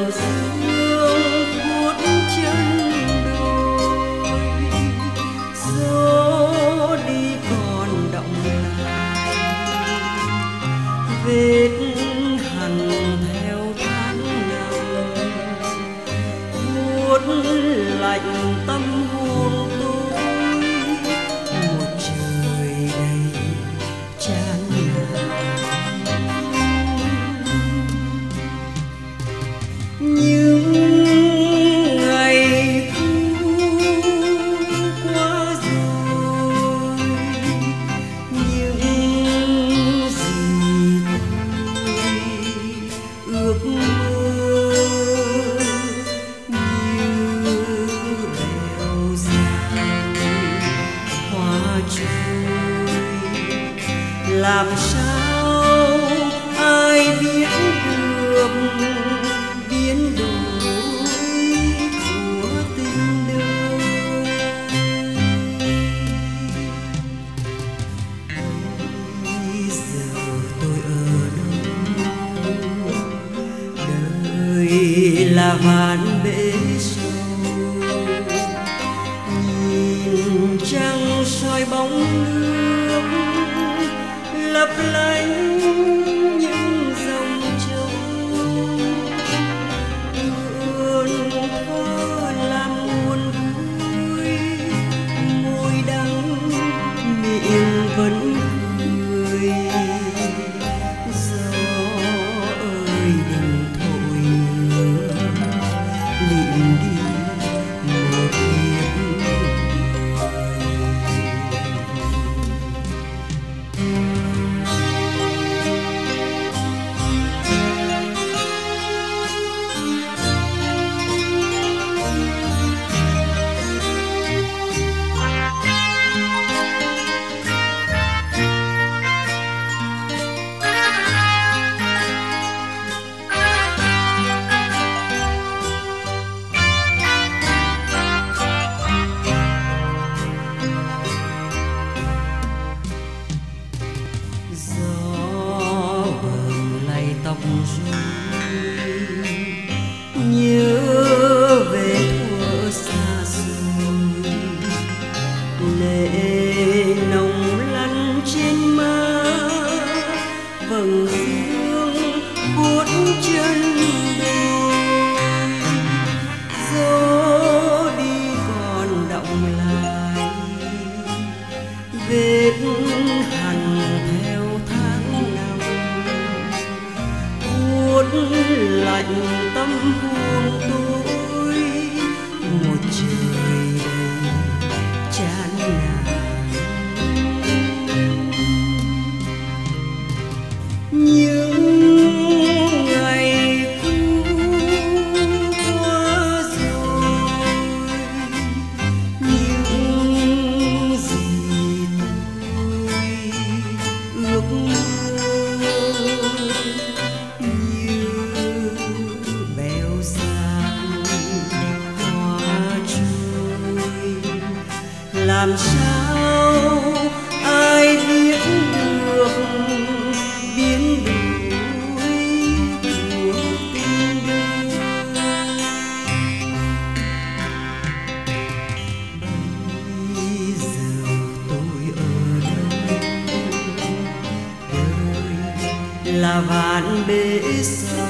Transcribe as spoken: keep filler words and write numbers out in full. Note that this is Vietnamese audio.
dương phút chân đôi, gió đi còn động lại vết hằn theo tháng năm, buốt lạnh tâm hồn tôi, một trời đầy chán nản. Những ngày thu qua rồi, những gì tôi ước mơ như bèo dài hoa trôi, làm sao ai biết được biến đổi của tình đời. Bây giờ tôi ở đâu? Đời là vạn bể sâu, nhìn trăng soi bóng nước lấp lánh những dòng châu, ươn thơ làm nguồn vui, môi đắng miệng vẫn cười. Gió ơi đừng thổi nữa, lịm đi một kiếp người. Tóc rối nhớ về thuở xa xôi, lệ nồng lăn trên má, vầng dương buốt chân đôi, gió đi còn động lại vết hằn theo tháng năm, lạnh tâm hồn tôi, một trời đầy chán nản. Những ngày thu qua rồi, những gì tôi ước mơ làm sao ai biết được biến đổi của tình đời. Bây giờ tôi ở đâu? Đời là vạn bể sâu,